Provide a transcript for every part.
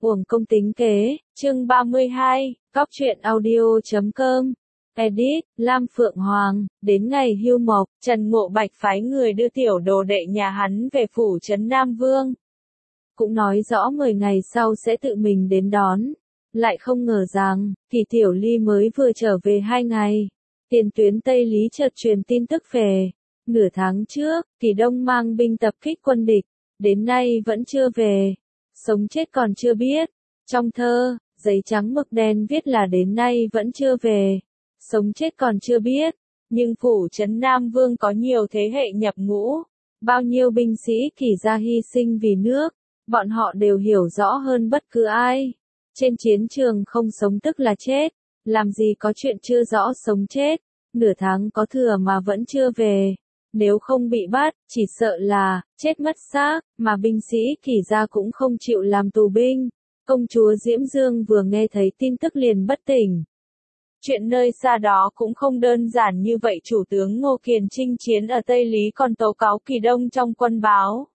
Uổng công tính kế, chương 32, Góc truyện audio.com. Edit, Lam Phượng Hoàng. Đến ngày hưu mộc, Trần Ngộ Bạch phái người đưa tiểu đồ đệ nhà hắn về phủ trấn Nam Vương. Cũng nói rõ 10 ngày sau sẽ tự mình đến đón. Lại không ngờ rằng, Kỳ Tiểu Ly mới vừa trở về 2 ngày. Tiền tuyến Tây Lý chợt truyền tin tức về. Nửa tháng trước, Kỳ Đông mang binh tập kích quân địch. Đến nay vẫn chưa về. Sống chết còn chưa biết. Trong thơ, giấy trắng mực đen viết là đến nay vẫn chưa về. Sống chết còn chưa biết. Nhưng phủ trấn Nam Vương có nhiều thế hệ nhập ngũ. Bao nhiêu binh sĩ Kỳ gia hy sinh vì nước. Bọn họ đều hiểu rõ hơn bất cứ ai. Trên chiến trường không sống tức là chết. Làm gì có chuyện chưa rõ sống chết. Nửa tháng có thừa mà vẫn chưa về. Nếu không bị bắt, chỉ sợ là chết mất xác, mà binh sĩ Kỳ gia cũng không chịu làm tù binh. Công chúa Diễm Dương vừa nghe thấy tin tức liền bất tỉnh. Chuyện nơi xa đó cũng không đơn giản như vậy. Chủ tướng Ngô Kiền chinh chiến ở Tây Lý còn tố cáo Kỳ Đông trong quân báo.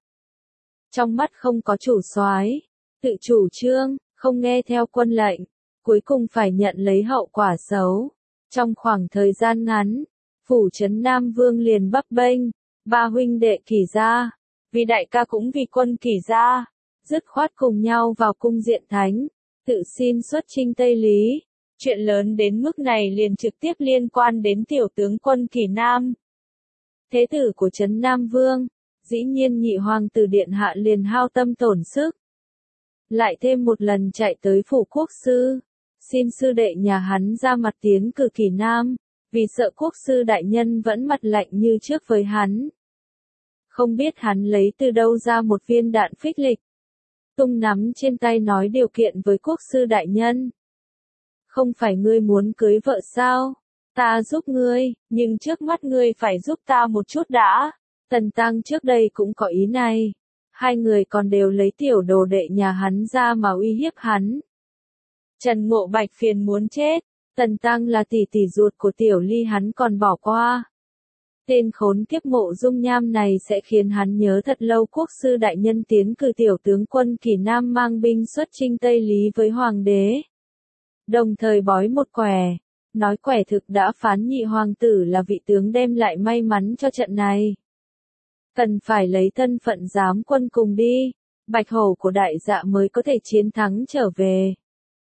Trong mắt không có chủ soái, tự chủ trương, không nghe theo quân lệnh, cuối cùng phải nhận lấy hậu quả xấu. Trong khoảng thời gian ngắn, phủ trấn Nam Vương liền bấp bênh, ba huynh đệ Kỳ gia, vì đại ca cũng vì quân Kỳ gia, dứt khoát cùng nhau vào cung Diện Thánh, tự xin xuất chinh Tây Lý. Chuyện lớn đến mức này liền trực tiếp liên quan đến tiểu tướng quân Kỳ Nam. Thế tử của trấn Nam Vương, dĩ nhiên nhị hoàng tử điện hạ liền hao tâm tổn sức. Lại thêm một lần chạy tới phủ quốc sư, xin sư đệ nhà hắn ra mặt tiến cử Kỳ Nam, vì sợ quốc sư đại nhân vẫn mặt lạnh như trước với hắn. Không biết hắn lấy từ đâu ra một viên đạn phích lịch. Tung nắm trên tay nói điều kiện với quốc sư đại nhân. Không phải ngươi muốn cưới vợ sao? Ta giúp ngươi, nhưng trước mắt ngươi phải giúp ta một chút đã. Tần Tăng trước đây cũng có ý này. Hai người còn đều lấy tiểu đồ đệ nhà hắn ra mà uy hiếp hắn. Trần Ngộ Bạch phiền muốn chết. Tần Tăng là tỷ tỷ ruột của Tiểu Ly hắn còn bỏ qua. Tên khốn kiếp Mộ Dung Nham này sẽ khiến hắn nhớ thật lâu quốc sư đại nhân tiến cử tiểu tướng quân Kỳ Nam mang binh xuất chinh Tây Lý với hoàng đế. Đồng thời bói một quẻ, nói quẻ thực đã phán nhị hoàng tử là vị tướng đem lại may mắn cho trận này. Cần phải lấy thân phận giám quân cùng đi, bạch hổ của đại dạ mới có thể chiến thắng trở về.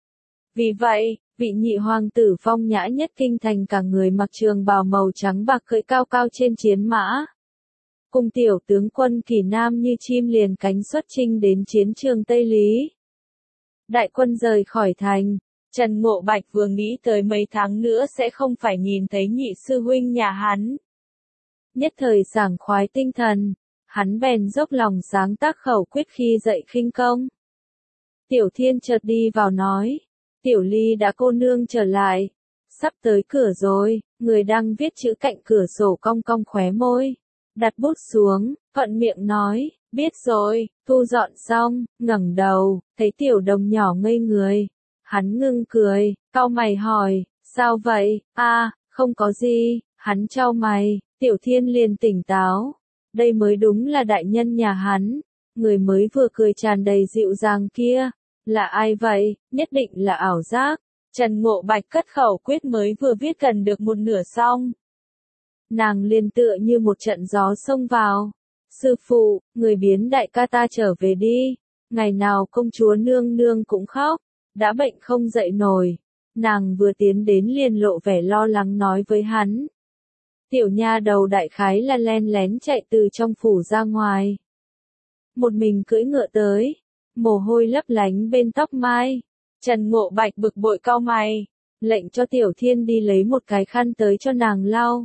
Vì vậy, vị nhị hoàng tử phong nhã nhất kinh thành cả người mặc trường bào màu trắng bạc cưỡi cao cao trên chiến mã. Cùng tiểu tướng quân Kỳ Nam như chim liền cánh xuất chinh đến chiến trường Tây Lý. Đại quân rời khỏi thành, Trần Ngộ Bạch vừa nghĩ tới mấy tháng nữa sẽ không phải nhìn thấy nhị sư huynh nhà hắn. Nhất thời sảng khoái tinh thần, hắn bèn dốc lòng sáng tác khẩu quyết khi dạy khinh công. Tiểu Thiên chợt đi vào nói. Tiểu Ly đã cô nương trở lại. Sắp tới cửa rồi, người đang viết chữ cạnh cửa sổ cong cong khóe môi. Đặt bút xuống, thuận miệng nói, biết rồi, thu dọn xong, ngẩng đầu, thấy Tiểu Đồng nhỏ ngây người. Hắn ngưng cười, cau mày hỏi, sao vậy, không có gì, hắn chau mày, Tiểu Thiên liền tỉnh táo. Đây mới đúng là đại nhân nhà hắn, người mới vừa cười tràn đầy dịu dàng kia. Là ai vậy, nhất định là ảo giác. Trần Ngộ Bạch cất khẩu quyết mới vừa viết gần được một nửa xong. Nàng liền tựa như một trận gió xông vào. Sư phụ, người biến đại ca ta trở về đi. Ngày nào công chúa nương nương cũng khóc. Đã bệnh không dậy nổi. Nàng vừa tiến đến liền lộ vẻ lo lắng nói với hắn. Tiểu nha đầu đại khái là len lén chạy từ trong phủ ra ngoài. Một mình cưỡi ngựa tới. Mồ hôi lấp lánh bên tóc mai. Trần Ngộ Bạch bực bội cau mày. Lệnh cho Tiểu Thiên đi lấy một cái khăn tới cho nàng lau.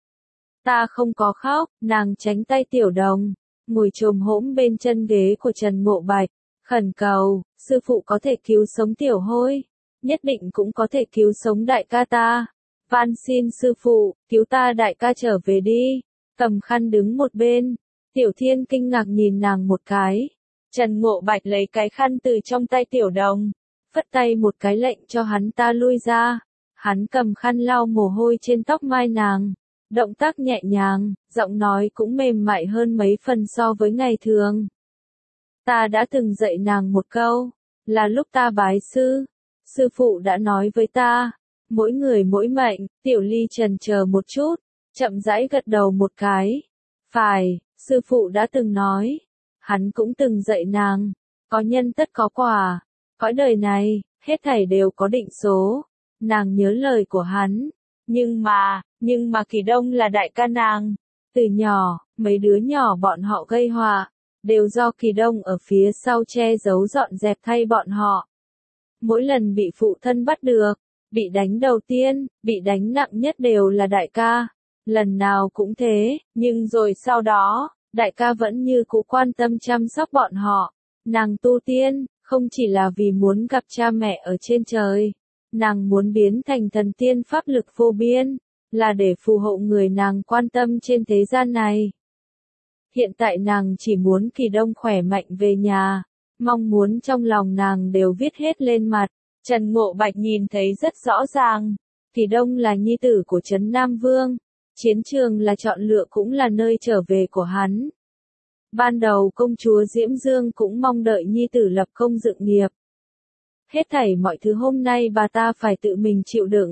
Ta không có khóc. Nàng tránh tay Tiểu Đồng. Ngồi chồm hỗn bên chân ghế của Trần Ngộ Bạch. Khẩn cầu, sư phụ có thể cứu sống Tiểu Hôi. Nhất định cũng có thể cứu sống đại ca ta. Van xin sư phụ, cứu ta đại ca trở về đi. Cầm khăn đứng một bên. Tiểu Thiên kinh ngạc nhìn nàng một cái. Trần Ngộ Bạch lấy cái khăn từ trong tay Tiểu Đồng, phất tay một cái lệnh cho hắn ta lui ra. Hắn cầm khăn lau mồ hôi trên tóc mai nàng, động tác nhẹ nhàng, giọng nói cũng mềm mại hơn mấy phần so với ngày thường. Ta đã từng dạy nàng một câu, là lúc ta bái sư. Sư phụ đã nói với ta, mỗi người mỗi mệnh. Tiểu Ly chần chờ một chút, chậm rãi gật đầu một cái. Phải, sư phụ đã từng nói. Hắn cũng từng dạy nàng, có nhân tất có quả. Cõi đời này, hết thảy đều có định số. Nàng nhớ lời của hắn. Nhưng mà Kỳ Đông là đại ca nàng. Từ nhỏ, mấy đứa nhỏ bọn họ gây họa, đều do Kỳ Đông ở phía sau che giấu dọn dẹp thay bọn họ. Mỗi lần bị phụ thân bắt được, bị đánh đầu tiên, bị đánh nặng nhất đều là đại ca. Lần nào cũng thế, nhưng rồi sau đó, đại ca vẫn như cũ quan tâm chăm sóc bọn họ. Nàng tu tiên, không chỉ là vì muốn gặp cha mẹ ở trên trời. Nàng muốn biến thành thần tiên pháp lực vô biên, là để phù hộ người nàng quan tâm trên thế gian này. Hiện tại nàng chỉ muốn Kỳ Đông khỏe mạnh về nhà, mong muốn trong lòng nàng đều viết hết lên mặt. Trần Ngộ Bạch nhìn thấy rất rõ ràng, Kỳ Đông là nhi tử của Trấn Nam Vương, chiến trường là chọn lựa cũng là nơi trở về của hắn. Ban đầu công chúa Diễm Dương cũng mong đợi nhi tử lập công dựng nghiệp. Hết thảy mọi thứ hôm nay bà ta phải tự mình chịu đựng.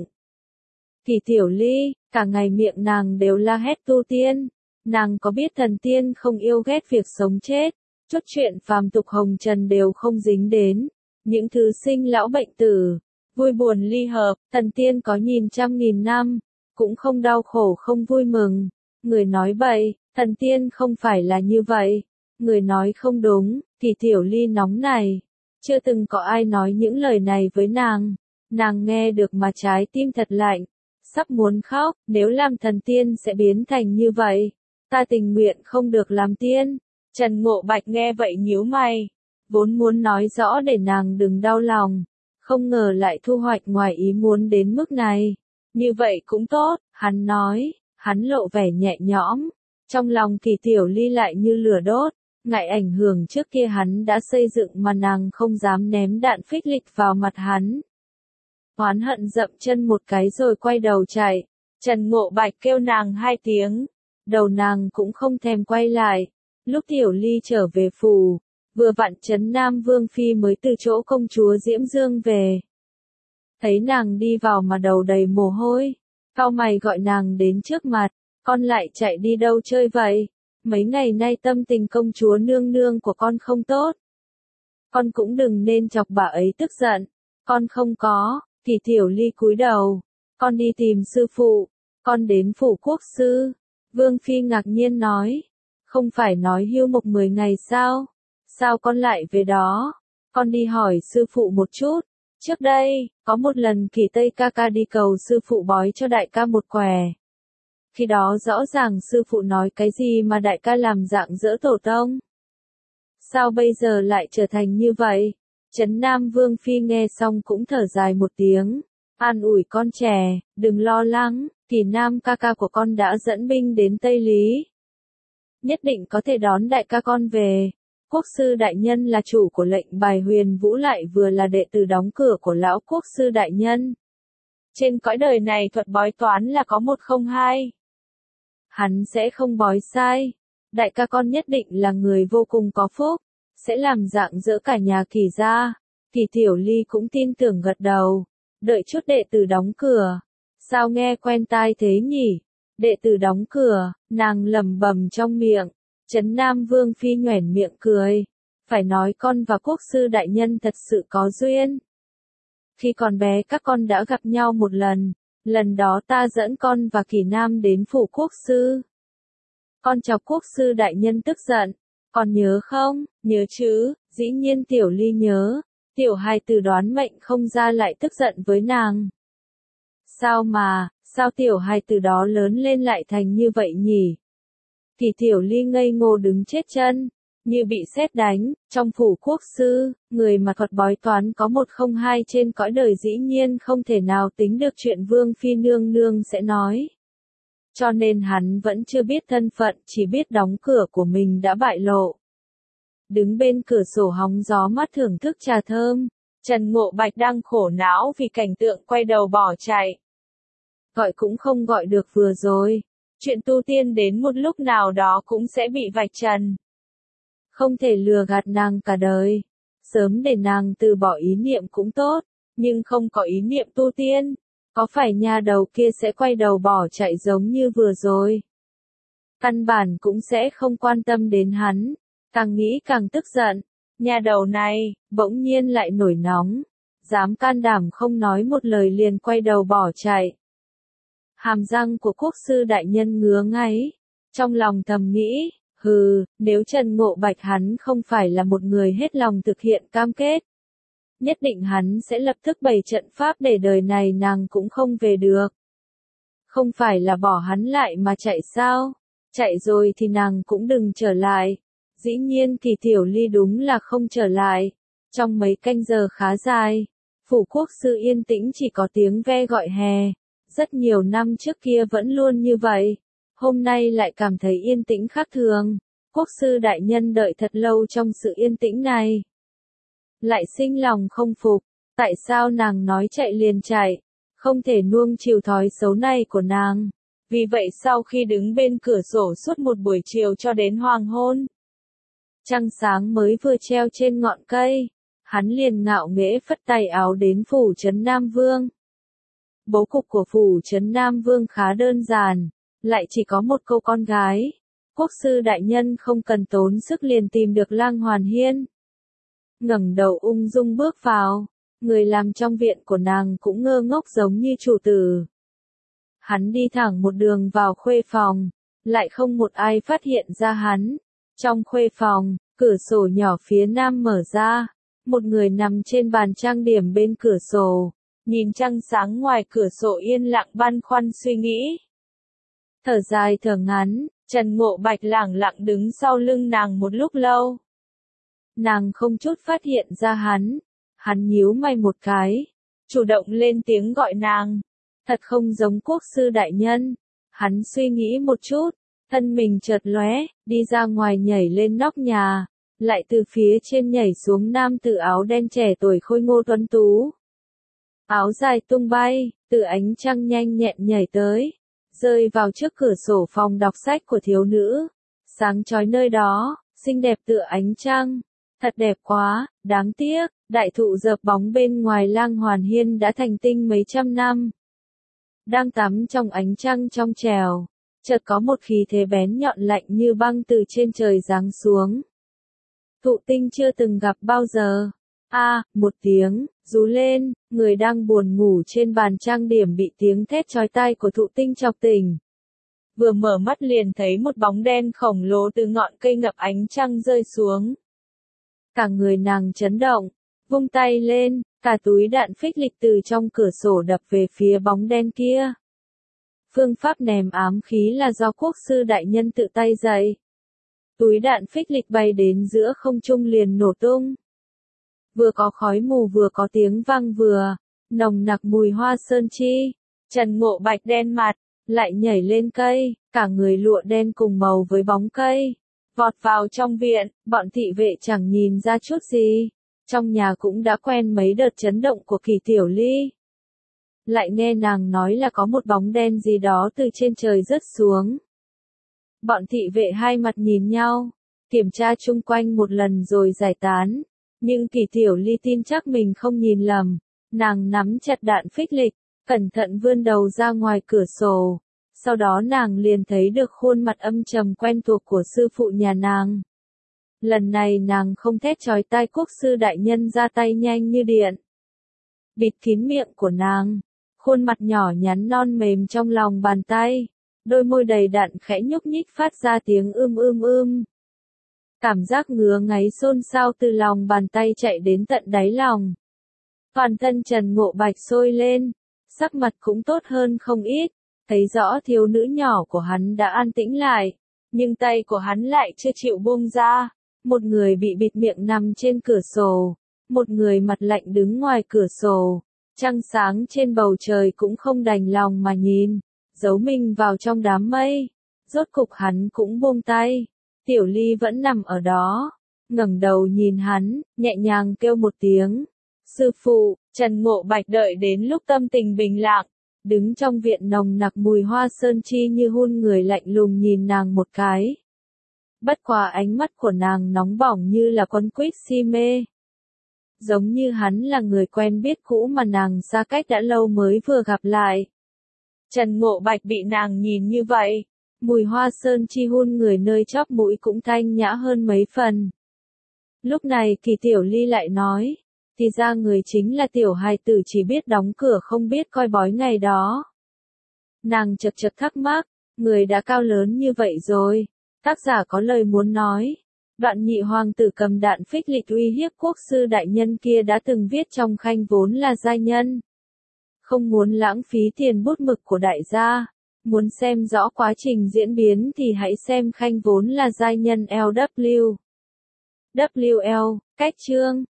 Kỳ Tiểu Ly, cả ngày miệng nàng đều la hét tu tiên. Nàng có biết thần tiên không yêu ghét việc sống chết, chút chuyện phàm tục hồng trần đều không dính đến. Những thứ sinh lão bệnh tử, vui buồn ly hợp, thần tiên có nhìn trăm nghìn năm, cũng không đau khổ không vui mừng. Người nói bậy, thần tiên không phải là như vậy. Người nói không đúng, Kỳ Tiểu Ly nóng này. Chưa từng có ai nói những lời này với nàng. Nàng nghe được mà trái tim thật lạnh. Sắp muốn khóc, nếu làm thần tiên sẽ biến thành như vậy. Ta tình nguyện không được làm tiên. Trần Ngộ Bạch nghe vậy nhíu mày. Vốn muốn nói rõ để nàng đừng đau lòng. Không ngờ lại thu hoạch ngoài ý muốn đến mức này. Như vậy cũng tốt, hắn nói. Hắn lộ vẻ nhẹ nhõm. Trong lòng Kỳ Tiểu Ly lại như lửa đốt. Ngại ảnh hưởng trước kia hắn đã xây dựng mà nàng không dám ném đạn phích lịch vào mặt hắn. Oán hận dậm chân một cái rồi quay đầu chạy. Trần Ngộ Bạch kêu nàng 2 tiếng. Đầu nàng cũng không thèm quay lại. Lúc Tiểu Ly trở về phủ, vừa vặn Trấn Nam Vương Phi mới từ chỗ công chúa Diễm Dương về. Thấy nàng đi vào mà đầu đầy mồ hôi. Cau mày gọi nàng đến trước mặt. Con lại chạy đi đâu chơi vậy? Mấy ngày nay tâm tình công chúa nương nương của con không tốt. Con cũng đừng nên chọc bà ấy tức giận. Con không có. Kỳ Tiểu Ly cúi đầu. Con đi tìm sư phụ. Con đến phủ quốc sư. Vương Phi ngạc nhiên nói. Không phải nói hưu mộc 10 ngày sao? Sao con lại về đó? Con đi hỏi sư phụ một chút. Trước đây, có một lần Kỳ Tây ca ca đi cầu sư phụ bói cho đại ca một quẻ. Khi đó rõ ràng sư phụ nói cái gì mà đại ca làm dạng dỡ tổ tông. Sao bây giờ lại trở thành như vậy? Trấn Nam Vương Phi nghe xong cũng thở dài một tiếng. An ủi con trẻ, đừng lo lắng, Kỳ Nam ca ca của con đã dẫn binh đến Tây Lý. Nhất định có thể đón đại ca con về. Quốc sư đại nhân là chủ của lệnh bài Huyền Vũ lại vừa là đệ tử đóng cửa của lão quốc sư đại nhân. Trên cõi đời này thuật bói toán là có 102. Hắn sẽ không bói sai. Đại ca con nhất định là người vô cùng có phúc, sẽ làm dạng dỡ cả nhà Kỳ gia. Kỳ Tiểu Ly cũng tin tưởng gật đầu. Đợi chút đệ tử đóng cửa. Sao nghe quen tai thế nhỉ? Đệ tử đóng cửa, nàng lẩm bẩm trong miệng. Trấn Nam Vương Phi nhoẻn miệng cười. Phải nói con và quốc sư đại nhân thật sự có duyên. Khi còn bé các con đã gặp nhau một lần. Lần đó ta dẫn con và Kỳ Nam đến phủ quốc sư. Con chọc quốc sư đại nhân tức giận. Con nhớ không? Nhớ chứ, dĩ nhiên Tiểu Ly nhớ. Tiểu hài tử đoán mệnh không ra lại tức giận với nàng. Sao tiểu hài tử đó lớn lên lại thành như vậy nhỉ? Kỳ Tiểu Ly ngây ngô đứng chết chân, như bị sét đánh. Trong phủ quốc sư, người mà thuật bói toán có 102 trên cõi đời dĩ nhiên không thể nào tính được chuyện Vương Phi nương nương sẽ nói. Cho nên hắn vẫn chưa biết thân phận, chỉ biết đóng cửa của mình đã bại lộ. Đứng bên cửa sổ hóng gió mát thưởng thức trà thơm, Trần Ngộ Bạch đang khổ não vì cảnh tượng quay đầu bỏ chạy. Gọi cũng không gọi được vừa rồi. Chuyện tu tiên đến một lúc nào đó cũng sẽ bị vạch trần. Không thể lừa gạt nàng cả đời. Sớm để nàng từ bỏ ý niệm cũng tốt, nhưng không có ý niệm tu tiên, có phải nha đầu kia sẽ quay đầu bỏ chạy giống như vừa rồi? Căn bản cũng sẽ không quan tâm đến hắn, càng nghĩ càng tức giận. Nha đầu này, bỗng nhiên lại nổi nóng, dám can đảm không nói một lời liền quay đầu bỏ chạy. Hàm răng của quốc sư đại nhân ngứa ngáy, trong lòng thầm nghĩ, nếu Trần Ngộ Bạch hắn không phải là một người hết lòng thực hiện cam kết, nhất định hắn sẽ lập tức bày trận pháp để đời này nàng cũng không về được. Không phải là bỏ hắn lại mà chạy sao? Chạy rồi thì nàng cũng đừng trở lại. Dĩ nhiên thì Tiểu Ly đúng là không trở lại. Trong mấy canh giờ khá dài, phủ quốc sư yên tĩnh chỉ có tiếng ve gọi hè. Rất nhiều năm trước kia vẫn luôn như vậy. Hôm nay lại cảm thấy yên tĩnh khác thường. Quốc sư đại nhân đợi thật lâu trong sự yên tĩnh này. Lại sinh lòng không phục. Tại sao nàng nói chạy liền chạy? Không thể nuông chiều thói xấu này của nàng. Vì vậy sau khi đứng bên cửa sổ suốt một buổi chiều cho đến hoàng hôn, trăng sáng mới vừa treo trên ngọn cây, hắn liền ngạo nghễ phất tay áo đến phủ trấn Nam Vương. Bố cục của phủ trấn Nam Vương khá đơn giản, lại chỉ có một cô con gái. Quốc sư đại nhân không cần tốn sức liền tìm được Lang Hoàn Hiên. Ngẩng đầu ung dung bước vào, người làm trong viện của nàng cũng ngơ ngốc giống như chủ tử. Hắn đi thẳng một đường vào khuê phòng, lại không một ai phát hiện ra hắn. Trong khuê phòng, cửa sổ nhỏ phía nam mở ra, một người nằm trên bàn trang điểm bên cửa sổ, nhìn trăng sáng ngoài cửa sổ yên lặng băn khoăn suy nghĩ. Thở dài thở ngắn, Trần Ngộ Bạch lẳng lặng đứng sau lưng nàng một lúc lâu. Nàng không chút phát hiện ra hắn nhíu mày một cái, chủ động lên tiếng gọi nàng. Thật không giống quốc sư đại nhân. Hắn suy nghĩ một chút, thân mình chợt lóe, đi ra ngoài nhảy lên nóc nhà, lại từ phía trên nhảy xuống nam tử áo đen trẻ tuổi khôi ngô tuấn tú. Áo dài tung bay, từ ánh trăng nhanh nhẹn nhảy tới, rơi vào trước cửa sổ phòng đọc sách của thiếu nữ. Sáng chói nơi đó, xinh đẹp tựa ánh trăng. Thật đẹp quá, đáng tiếc, đại thụ dợp bóng bên ngoài Lang Hoàn Hiên đã thành tinh mấy trăm năm. Đang tắm trong ánh trăng trong trèo, chợt có một khí thế bén nhọn lạnh như băng từ trên trời giáng xuống. Thụ Tinh chưa từng gặp bao giờ. Một tiếng, rú lên, người đang buồn ngủ trên bàn trang điểm bị tiếng thét chói tai của Thụ Tinh chọc tỉnh. Vừa mở mắt liền thấy một bóng đen khổng lồ từ ngọn cây ngập ánh trăng rơi xuống. Cả người nàng chấn động, vung tay lên, cả túi đạn phích lịch từ trong cửa sổ đập về phía bóng đen kia. Phương pháp ném ám khí là do quốc sư đại nhân tự tay dạy. Túi đạn phích lịch bay đến giữa không trung liền nổ tung. Vừa có khói mù vừa có tiếng vang vừa, nồng nặc mùi hoa sơn chi. Trần Ngộ Bạch đen mặt, lại nhảy lên cây, cả người lụa đen cùng màu với bóng cây. Vọt vào trong viện, bọn thị vệ chẳng nhìn ra chút gì. Trong nhà cũng đã quen mấy đợt chấn động của Kỳ Tiểu Ly. Lại nghe nàng nói là có một bóng đen gì đó từ trên trời rớt xuống. Bọn thị vệ hai mặt nhìn nhau, kiểm tra chung quanh một lần rồi giải tán. Nhưng Kỳ Tiểu Ly tin chắc mình không nhìn lầm. Nàng nắm chặt đạn phích lịch, cẩn thận vươn đầu ra ngoài cửa sổ. Sau đó nàng liền thấy được khuôn mặt âm trầm quen thuộc của sư phụ nhà nàng. Lần này nàng không thét chói tai quốc sư đại nhân ra tay nhanh như điện. Bịt kín miệng của nàng, khuôn mặt nhỏ nhắn non mềm trong lòng bàn tay, đôi môi đầy đặn khẽ nhúc nhích phát ra tiếng ưm. Cảm giác ngứa ngáy xôn xao từ lòng bàn tay chạy đến tận đáy lòng. Toàn thân Trần Ngộ Bạch sôi lên, sắc mặt cũng tốt hơn không ít, thấy rõ thiếu nữ nhỏ của hắn đã an tĩnh lại, nhưng tay của hắn lại chưa chịu buông ra. Một người bị bịt miệng nằm trên cửa sổ, một người mặt lạnh đứng ngoài cửa sổ, trăng sáng trên bầu trời cũng không đành lòng mà nhìn, giấu mình vào trong đám mây. Rốt cục hắn cũng buông tay, Tiểu Ly vẫn nằm ở đó, ngẩng đầu nhìn hắn, nhẹ nhàng kêu một tiếng. Sư phụ, Trần Ngộ Bạch đợi đến lúc tâm tình bình lặng, đứng trong viện nồng nặc mùi hoa sơn chi như hun người lạnh lùng nhìn nàng một cái. Bất quá ánh mắt của nàng nóng bỏng như là con quýt si mê. giống như hắn là người quen biết cũ mà nàng xa cách đã lâu mới vừa gặp lại. Trần Ngộ Bạch bị nàng nhìn như vậy, mùi hoa sơn chi hun người nơi chóp mũi cũng thanh nhã hơn mấy phần. Lúc này Kỳ Tiểu Ly lại nói, thì ra người chính là tiểu hài tử chỉ biết đóng cửa không biết coi bói ngày đó. Nàng chật chật thắc mắc, người đã cao lớn như vậy rồi, tác giả có lời muốn nói. Đoạn nhị hoàng tử cầm đạn phích lịch uy hiếp quốc sư đại nhân kia đã từng viết trong khanh vốn là giai nhân. Không muốn lãng phí tiền bút mực của đại gia, muốn xem rõ quá trình diễn biến thì hãy xem khanh vốn là giai nhân LW. WL, cách chương.